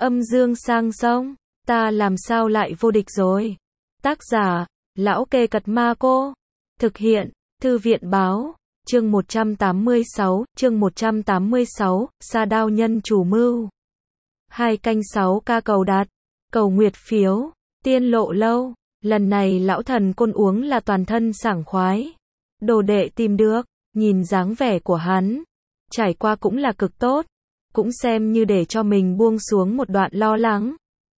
Âm dương sang sông, ta làm sao lại vô địch rồi. Tác giả, Lão Kê Cật Ma Cô. Thực hiện, Thư viện Báo. Chương 186, Sa Đao Nhân Chủ Mưu. 2 canh 6 ca cầu đặt, cầu nguyệt phiếu, tiên lộ lâu. Lần này lão thần côn uống là toàn thân sảng khoái. Đồ đệ tìm được, nhìn dáng vẻ của hắn, trải qua cũng là cực tốt, cũng xem như để cho mình buông xuống một đoạn lo lắng.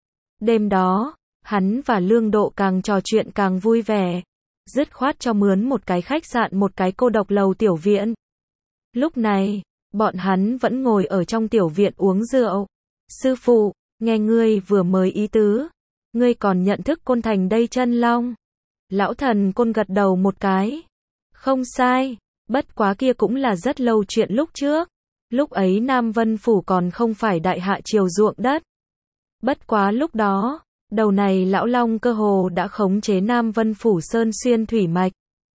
Đêm đó, hắn và Lương Độ càng trò chuyện càng vui vẻ, dứt khoát cho mướn một cái khách sạn, một cái cô độc lầu tiểu viện. Lúc này, bọn hắn vẫn ngồi ở trong tiểu viện uống rượu. Sư phụ, nghe ngươi vừa mới ý tứ, ngươi còn nhận thức Côn Thành đây chân long. Lão thần côn gật đầu một cái. Không sai, bất quá kia cũng là rất lâu chuyện lúc trước. Lúc ấy Nam Vân Phủ còn không phải đại hạ triều ruộng đất. Bất quá lúc đó, đầu này lão long cơ hồ đã khống chế Nam Vân Phủ sơn xuyên thủy mạch.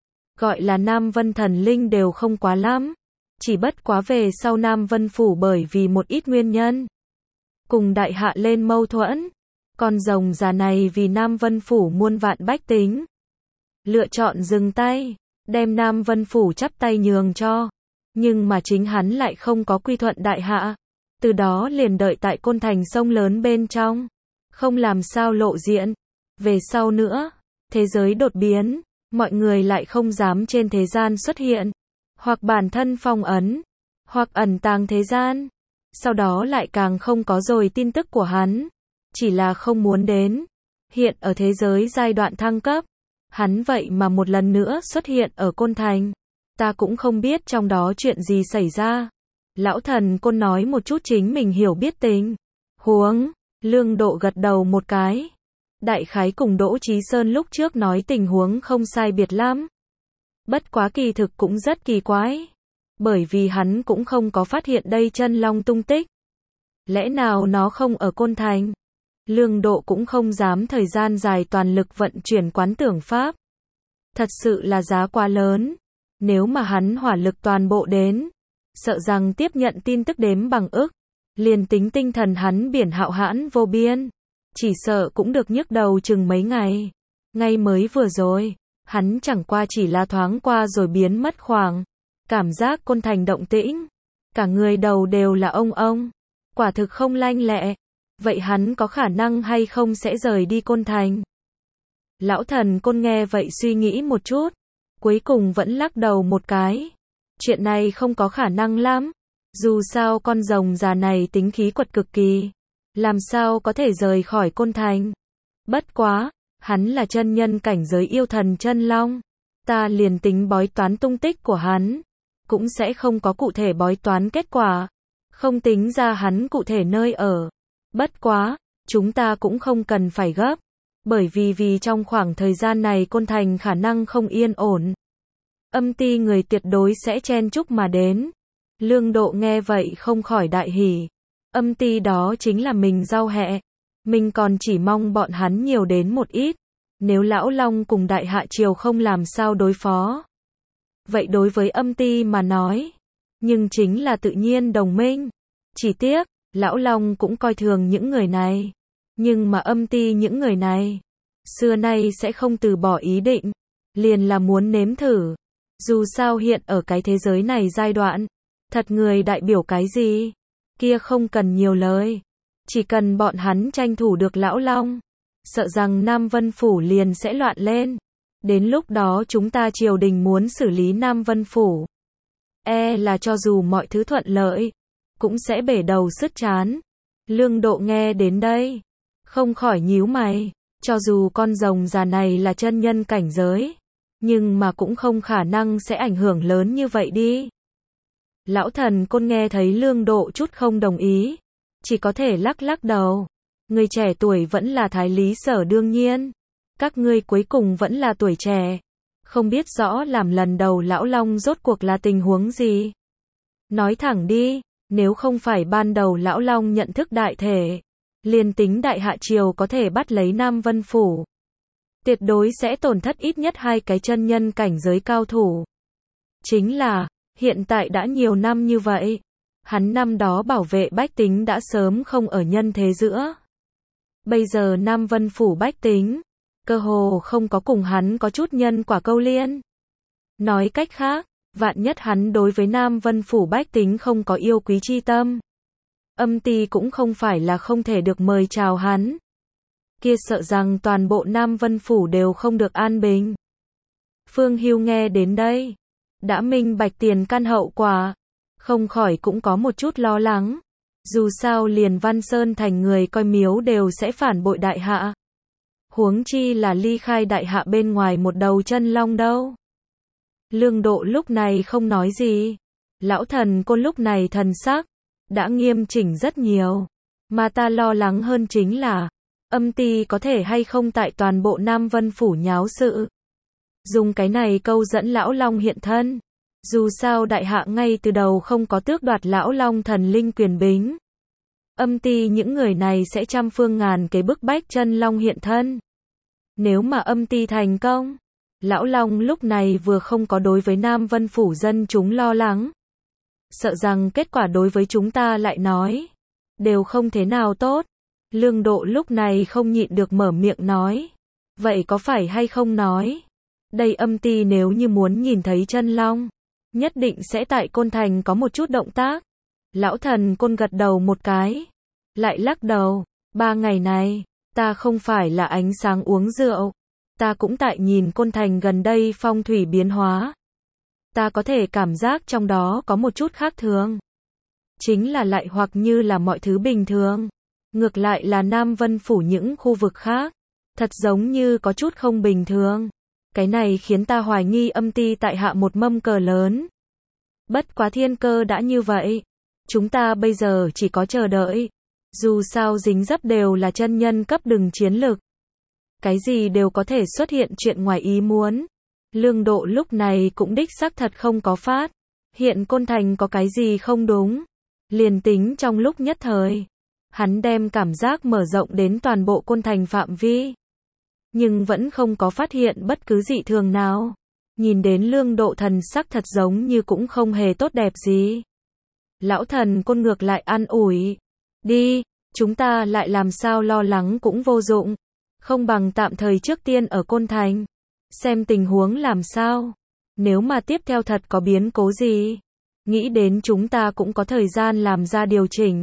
Gọi là Nam Vân thần linh đều không quá lắm. Chỉ bất quá về sau Nam Vân Phủ bởi vì một ít nguyên nhân cùng đại hạ lên mâu thuẫn. Con rồng già này vì Nam Vân Phủ muôn vạn bách tính, lựa chọn dừng tay, đem Nam Vân Phủ chắp tay nhường cho. Nhưng mà chính hắn lại không có quy thuận đại hạ. Từ đó liền đợi tại Côn Thành sông lớn bên trong, không làm sao lộ diện. Về sau nữa, thế giới đột biến, mọi người lại không dám trên thế gian xuất hiện, hoặc bản thân phong ấn, hoặc ẩn tàng thế gian. Sau đó lại càng không có rồi tin tức của hắn, chỉ là không muốn đến. Hiện ở thế giới giai đoạn thăng cấp, hắn vậy mà một lần nữa xuất hiện ở Côn Thành. Ta cũng không biết trong đó chuyện gì xảy ra. Lão thần côn nói một chút chính mình hiểu biết tình huống. Lương Độ gật đầu một cái. Đại khái cùng Đỗ Chí Sơn lúc trước nói tình huống không sai biệt lắm. Bất quá kỳ thực cũng rất kỳ quái, bởi vì hắn cũng không có phát hiện đây chân long tung tích. Lẽ nào nó không ở Côn Thành? Lương Độ cũng không dám thời gian dài toàn lực vận chuyển quán tưởng pháp. Thật sự là giá quá lớn. Nếu mà hắn hỏa lực toàn bộ đến, sợ rằng tiếp nhận tin tức đếm bằng ức. Liền tính tinh thần hắn biển hạo hãn vô biên, chỉ sợ cũng được nhức đầu chừng mấy ngày. Ngay mới vừa rồi, hắn chẳng qua chỉ là thoáng qua rồi biến mất khoảng. Cảm giác Côn Thành động tĩnh, cả người đầu đều là ông. Quả thực không lanh lẹ. Vậy hắn có khả năng hay không sẽ rời đi Côn Thành? Lão thần côn nghe vậy suy nghĩ một chút, cuối cùng vẫn lắc đầu một cái. Chuyện này không có khả năng lắm. Dù sao con rồng già này tính khí quật cực kỳ, làm sao có thể rời khỏi Côn Thành. Bất quá, hắn là chân nhân cảnh giới yêu thần chân long. Ta liền tính bói toán tung tích của hắn, cũng sẽ không có cụ thể bói toán kết quả, không tính ra hắn cụ thể nơi ở. Bất quá, chúng ta cũng không cần phải gấp, bởi vì trong khoảng thời gian này Côn Thành khả năng không yên ổn. Âm ty người tuyệt đối sẽ chen chúc mà đến. Lương Độ nghe vậy không khỏi đại hỉ. Âm ty đó chính là mình giao hẹ. Mình còn chỉ mong bọn hắn nhiều đến một ít. Nếu lão long cùng đại hạ triều không làm sao đối phó, vậy đối với âm ty mà nói, nhưng chính là tự nhiên đồng minh. Chỉ tiếc, lão long cũng coi thường những người này. Nhưng mà âm ty những người này, xưa nay sẽ không từ bỏ ý định. Liền là muốn nếm thử. Dù sao hiện ở cái thế giới này giai đoạn, thật người đại biểu cái gì? Kia không cần nhiều lời. Chỉ cần bọn hắn tranh thủ được lão long, sợ rằng Nam Vân Phủ liền sẽ loạn lên. Đến lúc đó chúng ta triều đình muốn xử lý Nam Vân Phủ, là cho dù mọi thứ thuận lợi, cũng sẽ bể đầu sứt trán. Lương Độ nghe đến đây, không khỏi nhíu mày. Cho dù con rồng già này là chân nhân cảnh giới, nhưng mà cũng không khả năng sẽ ảnh hưởng lớn như vậy đi. Lão thần côn nghe thấy Lương Độ chút không đồng ý, chỉ có thể lắc đầu. Người trẻ tuổi vẫn là thái lý sở đương nhiên. Các ngươi cuối cùng vẫn là tuổi trẻ, không biết rõ làm lần đầu lão long rốt cuộc là tình huống gì. Nói thẳng đi, nếu không phải ban đầu lão long nhận thức đại thể, liền tính đại hạ triều có thể bắt lấy Nam Vân Phủ, tuyệt đối sẽ tổn thất ít nhất 2 cái chân nhân cảnh giới cao thủ. Chính là, hiện tại đã nhiều năm như vậy, Hắn năm đó bảo vệ bách tính đã sớm không ở nhân thế giữa. Bây giờ Nam Vân Phủ bách tính, cơ hồ không có cùng hắn có chút nhân quả câu liên. Nói cách khác, vạn nhất hắn đối với Nam Vân Phủ bách tính không có yêu quý chi tâm. Âm ty cũng không phải là không thể được mời chào hắn. Kia sợ rằng toàn bộ Nam Vân Phủ đều không được an bình. Phương Hưu nghe đến đây, đã minh bạch tiền căn hậu quả, không khỏi cũng có một chút lo lắng. Dù sao liền Văn Sơn thành người coi miếu đều sẽ phản bội đại hạ. Huống chi là ly khai đại hạ bên ngoài một đầu chân long đâu. Lương Độ lúc này không nói gì. Lão thần côn lúc này thần sắc đã nghiêm chỉnh rất nhiều. Mà ta lo lắng hơn chính là âm ty có thể hay không tại toàn bộ Nam Vân Phủ nháo sự. Dùng cái này câu dẫn lão long hiện thân. Dù sao đại hạ ngay từ đầu không có tước đoạt lão long thần linh quyền bính. Âm ty những người này sẽ trăm phương ngàn kế bức bách chân long hiện thân. Nếu mà âm ty thành công, lão long lúc này vừa không có đối với Nam Vân Phủ dân chúng lo lắng. Sợ rằng kết quả đối với chúng ta lại nói, đều không thế nào tốt. Lương Độ lúc này không nhịn được mở miệng nói. Vậy có phải hay không nói? Đây âm ty nếu như muốn nhìn thấy chân long, nhất định sẽ tại Côn Thành có một chút động tác. Lão thần côn gật đầu một cái, lại lắc đầu. 3 ngày này, ta không phải là ánh sáng uống rượu. Ta cũng tại nhìn Côn Thành gần đây phong thủy biến hóa. Ta có thể cảm giác trong đó có một chút khác thường. Chính là lại hoặc như là mọi thứ bình thường. Ngược lại là Nam Vân Phủ những khu vực khác. Thật giống như có chút không bình thường. Cái này khiến ta hoài nghi âm ty tại hạ một mâm cờ lớn. Bất quá thiên cơ đã như vậy. Chúng ta bây giờ chỉ có chờ đợi. Dù sao dính dấp đều là chân nhân cấp đừng chiến lực. Cái gì đều có thể xuất hiện chuyện ngoài ý muốn. Lương Độ lúc này cũng đích xác thật không có phát hiện Côn Thành có cái gì không đúng. Liền tính trong lúc nhất thời, hắn đem cảm giác mở rộng đến toàn bộ Côn Thành phạm vi. Nhưng vẫn không có phát hiện bất cứ dị thường nào. Nhìn đến Lương Độ thần sắc thật giống như cũng không hề tốt đẹp gì. Lão thần côn ngược lại an ủi. Đi, chúng ta lại làm sao lo lắng cũng vô dụng. Không bằng tạm thời trước tiên ở Côn Thành. Xem tình huống làm sao. Nếu mà tiếp theo thật có biến cố gì, nghĩ đến chúng ta cũng có thời gian làm ra điều chỉnh.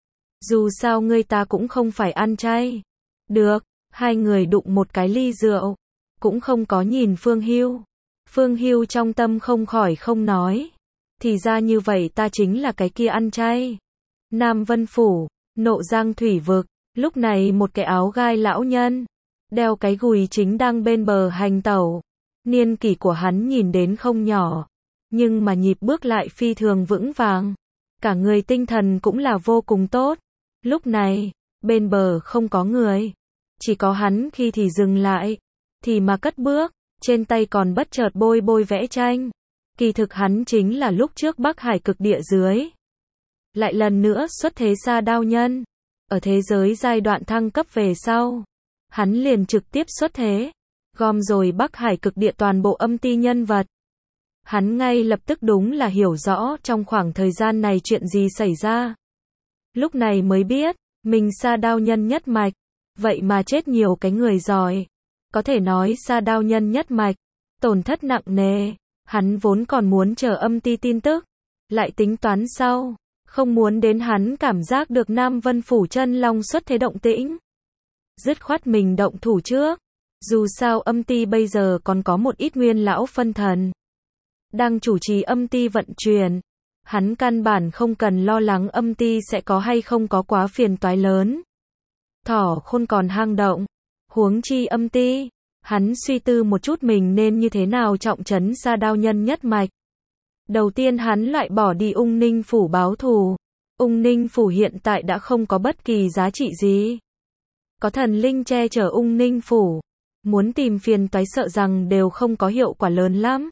Dù sao ngươi ta cũng không phải ăn chay. Được, hai người đụng một cái ly rượu. Cũng không có nhìn Phương Hưu. Phương Hưu trong tâm không khỏi không nói. Thì ra như vậy ta chính là cái kia ăn chay. Nam Vân Phủ, Nộ Giang thủy vực. Lúc này một cái áo gai lão nhân, đeo cái gùi chính đang bên bờ hành tẩu. Niên kỷ của hắn nhìn đến không nhỏ, nhưng mà nhịp bước lại phi thường vững vàng. Cả người tinh thần cũng là vô cùng tốt. Lúc này, bên bờ không có người. Chỉ có hắn khi thì dừng lại, thì mà cất bước, trên tay còn bất chợt bôi bôi vẽ tranh. Kỳ thực hắn chính là lúc trước Bắc Hải cực địa dưới. Lại lần nữa xuất thế Sa Đao Nhân. Ở thế giới giai đoạn thăng cấp về sau, hắn liền trực tiếp xuất thế, gom rồi Bắc Hải cực địa toàn bộ âm ty nhân vật. Hắn ngay lập tức đúng là hiểu rõ trong khoảng thời gian này chuyện gì xảy ra. Lúc này mới biết, mình Sa Đao Nhân nhất mạch, vậy mà chết nhiều cái người giỏi. Có thể nói Sa Đao Nhân nhất mạch, tổn thất nặng nề. Hắn vốn còn muốn chờ âm ty tin tức, lại tính toán sau, không muốn đến hắn cảm giác được Nam Vân Phủ chân long xuất thế động tĩnh. Dứt khoát mình động thủ trước. Dù sao âm ty bây giờ còn có một ít nguyên lão phân thần đang chủ trì âm ty vận chuyển. Hắn căn bản không cần lo lắng âm ty sẽ có hay không có quá phiền toái lớn. Thỏ khôn còn hang động, huống chi âm ty. Hắn suy tư một chút mình nên như thế nào trọng trấn Sa Đao Nhân nhất mạch. Đầu tiên hắn loại bỏ đi Ung Ninh Phủ báo thù. Ung Ninh Phủ hiện tại đã không có bất kỳ giá trị gì. Có thần linh che chở Ung Ninh Phủ, muốn tìm phiền toái sợ rằng đều không có hiệu quả lớn lắm.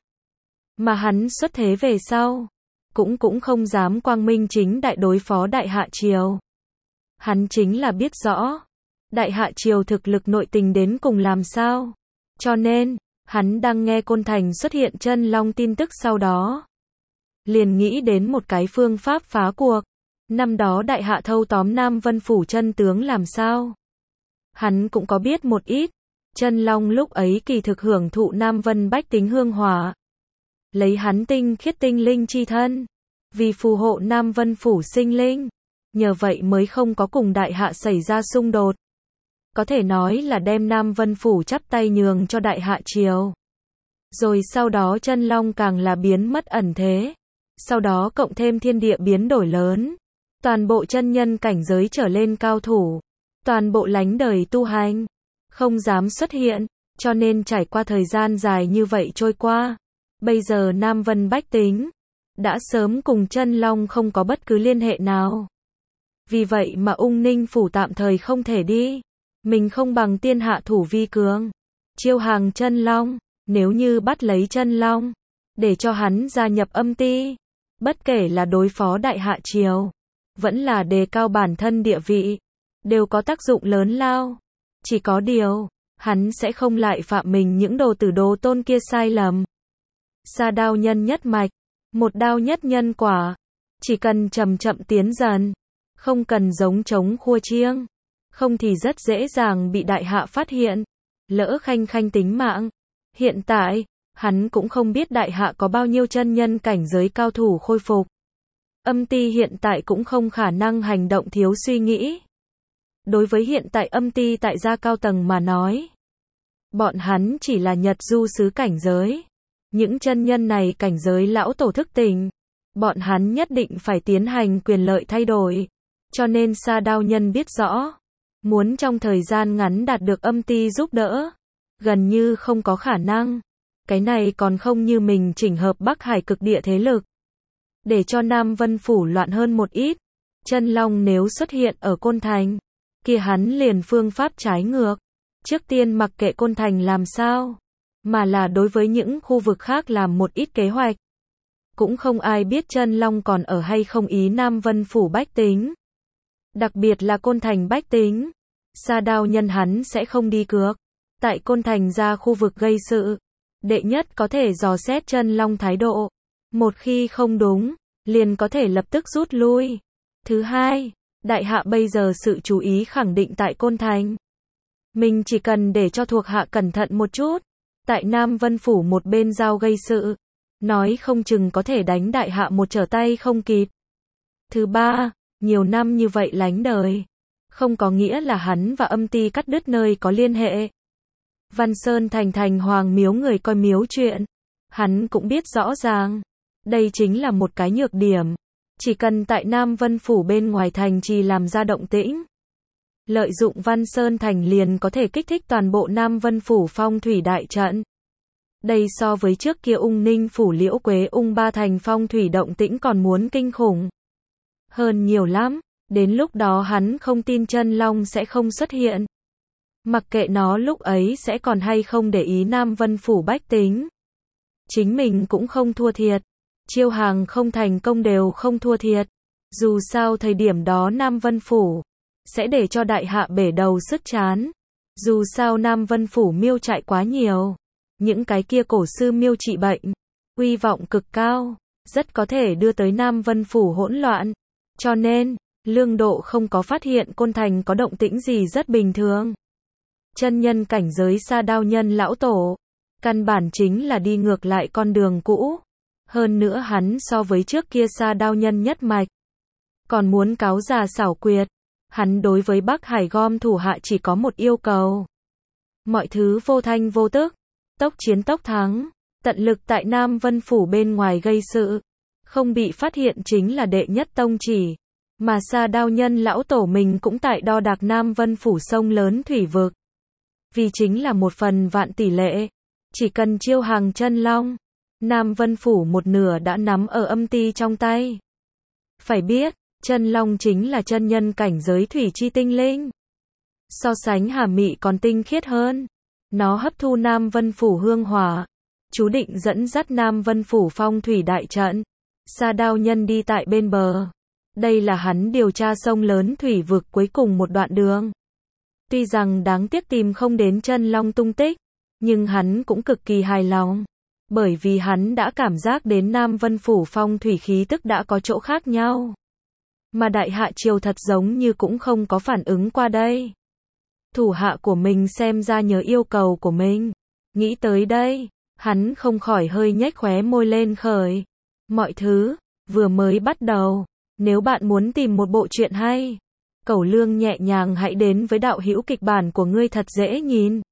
Mà hắn xuất thế về sau, cũng không dám quang minh chính đại đối phó Đại Hạ Triều. Hắn chính là biết rõ, Đại Hạ Triều thực lực nội tình đến cùng làm sao. Cho nên, hắn đang nghe Côn Thành xuất hiện chân long tin tức sau đó. liền nghĩ đến một cái phương pháp phá cuộc. Năm đó đại hạ thâu tóm Nam Vân Phủ chân tướng làm sao? Hắn cũng có biết một ít. Chân Long lúc ấy kỳ thực hưởng thụ Nam Vân bách tính hương hỏa. Lấy hắn tinh khiết tinh linh chi thân. Vì phù hộ Nam Vân Phủ sinh linh. Nhờ vậy mới không có cùng đại hạ xảy ra xung đột. Có thể nói là đem Nam Vân Phủ chắp tay nhường cho đại hạ triều. Rồi sau đó Chân Long càng là biến mất ẩn thế. Sau đó cộng thêm thiên địa biến đổi lớn. Toàn bộ chân nhân cảnh giới trở lên cao thủ. Toàn bộ lánh đời tu hành. Không dám xuất hiện. Cho nên trải qua thời gian dài như vậy trôi qua. Bây giờ Nam Vân bách tính đã sớm cùng Chân Long không có bất cứ liên hệ nào. Vì vậy mà Ung Ninh Phủ tạm thời không thể đi. Mình không bằng tiên hạ thủ vi cường. Chiêu hàng Chân Long. Nếu như bắt lấy Chân Long. Để cho hắn gia nhập âm ti. Bất kể là đối phó đại hạ triều. Vẫn là đề cao bản thân địa vị. Đều có tác dụng lớn lao. Chỉ có điều. Hắn sẽ không lại phạm mình những đồ tử đồ tôn kia sai lầm. Sa đao nhân nhất mạch. Một đao nhất nhân quả. Chỉ cần chậm chậm tiến dần. Không cần giống trống khua chiêng. Không thì rất dễ dàng bị đại hạ phát hiện. Lỡ khanh khanh tính mạng. Hiện tại, hắn cũng không biết đại hạ có bao nhiêu chân nhân cảnh giới cao thủ khôi phục. Âm ti hiện tại cũng không khả năng hành động thiếu suy nghĩ. Đối với hiện tại âm ti tại gia cao tầng mà nói. Bọn hắn chỉ là Nhật du sứ cảnh giới. Những chân nhân này cảnh giới lão tổ thức tỉnh. Bọn hắn nhất định phải tiến hành quyền lợi thay đổi. Cho nên Sa đao nhân biết rõ. Muốn trong thời gian ngắn đạt được âm ti giúp đỡ. Gần như không có khả năng. Cái này còn không như mình chỉnh hợp Bắc Hải cực địa thế lực. Để cho Nam Vân Phủ loạn hơn một ít. Chân Long nếu xuất hiện ở Côn Thành. Kia hắn liền phương pháp trái ngược. Trước tiên mặc kệ Côn Thành làm sao. Mà là đối với những khu vực khác làm một ít kế hoạch. Cũng không ai biết Chân Long còn ở hay không ý Nam Vân Phủ bách tính. Đặc biệt là Côn Thành bách tính. Sa đao nhân hắn sẽ không đi cược. Tại Côn Thành ra khu vực gây sự. Đệ nhất có thể dò xét Chân Long thái độ. Một khi không đúng, liền có thể lập tức rút lui. Thứ hai, đại hạ bây giờ sự chú ý khẳng định tại Côn Thành. Mình chỉ cần để cho thuộc hạ cẩn thận một chút. Tại Nam Vân Phủ một bên giao gây sự. Nói không chừng có thể đánh đại hạ một trở tay không kịp. Thứ ba, nhiều năm như vậy lánh đời. Không có nghĩa là hắn và âm ti cắt đứt nơi có liên hệ. Văn Sơn thành thành hoàng miếu người coi miếu chuyện. Hắn cũng biết rõ ràng. Đây chính là một cái nhược điểm. Chỉ cần tại Nam Vân Phủ bên ngoài thành trì làm ra động tĩnh. Lợi dụng Văn Sơn thành liền có thể kích thích toàn bộ Nam Vân Phủ phong thủy đại trận. Đây so với trước kia Ung Ninh Phủ Liễu Quế Ung ba thành phong thủy động tĩnh còn muốn kinh khủng. Hơn nhiều lắm. Đến lúc đó hắn không tin Chân Long sẽ không xuất hiện. Mặc kệ nó lúc ấy sẽ còn hay không để ý Nam Vân Phủ bách tính. Chính mình cũng không thua thiệt. Chiêu hàng không thành công đều không thua thiệt. Dù sao thời điểm đó Nam Vân Phủ sẽ để cho đại hạ bể đầu sứt chán. Dù sao Nam Vân Phủ miêu trại quá nhiều. Những cái kia cổ sư miêu trị bệnh. Uy vọng cực cao. Rất có thể đưa tới Nam Vân Phủ hỗn loạn. Cho nên, Lương Độ không có phát hiện Côn Thành có động tĩnh gì rất bình thường. Chân nhân cảnh giới Sa đao nhân lão tổ. Căn bản chính là đi ngược lại con đường cũ. Hơn nữa hắn so với trước kia Sa đao nhân nhất mạch. Còn muốn cáo già xảo quyệt. Hắn đối với Bắc Hải gom thủ hạ chỉ có một yêu cầu. Mọi thứ vô thanh vô tức. Tốc chiến tốc thắng. Tận lực tại Nam Vân Phủ bên ngoài gây sự. Không bị phát hiện chính là đệ nhất tông chỉ. Mà Sa đao nhân lão tổ mình cũng tại đo đạc Nam Vân Phủ sông lớn thủy vực. Vì chính là 1/1000 tỷ lệ. Chỉ cần chiêu hàng Chân Long. Nam Vân Phủ một nửa đã nắm ở âm ti trong tay. Phải biết, Chân Long chính là chân nhân cảnh giới thủy chi tinh linh. So sánh Hà Mị còn tinh khiết hơn. Nó hấp thu Nam Vân Phủ hương hỏa. Chú định dẫn dắt Nam Vân Phủ phong thủy đại trận. Sa đao nhân đi tại bên bờ. Đây là hắn điều tra sông lớn thủy vực cuối cùng một đoạn đường. Tuy rằng đáng tiếc tìm không đến Chân Long tung tích. Nhưng hắn cũng cực kỳ hài lòng. Bởi vì hắn đã cảm giác đến Nam Vân Phủ phong thủy khí tức đã có chỗ khác nhau. Mà Đại Hạ Triều thật giống như cũng không có phản ứng qua đây. Thủ hạ của mình xem ra nhớ yêu cầu của mình. Nghĩ tới đây, hắn không khỏi hơi nhếch khóe môi lên khởi. Mọi thứ vừa mới bắt đầu. Nếu bạn muốn tìm một bộ truyện hay, Cẩu Lương nhẹ nhàng hãy đến với đạo hữu kịch bản của ngươi thật dễ nhìn.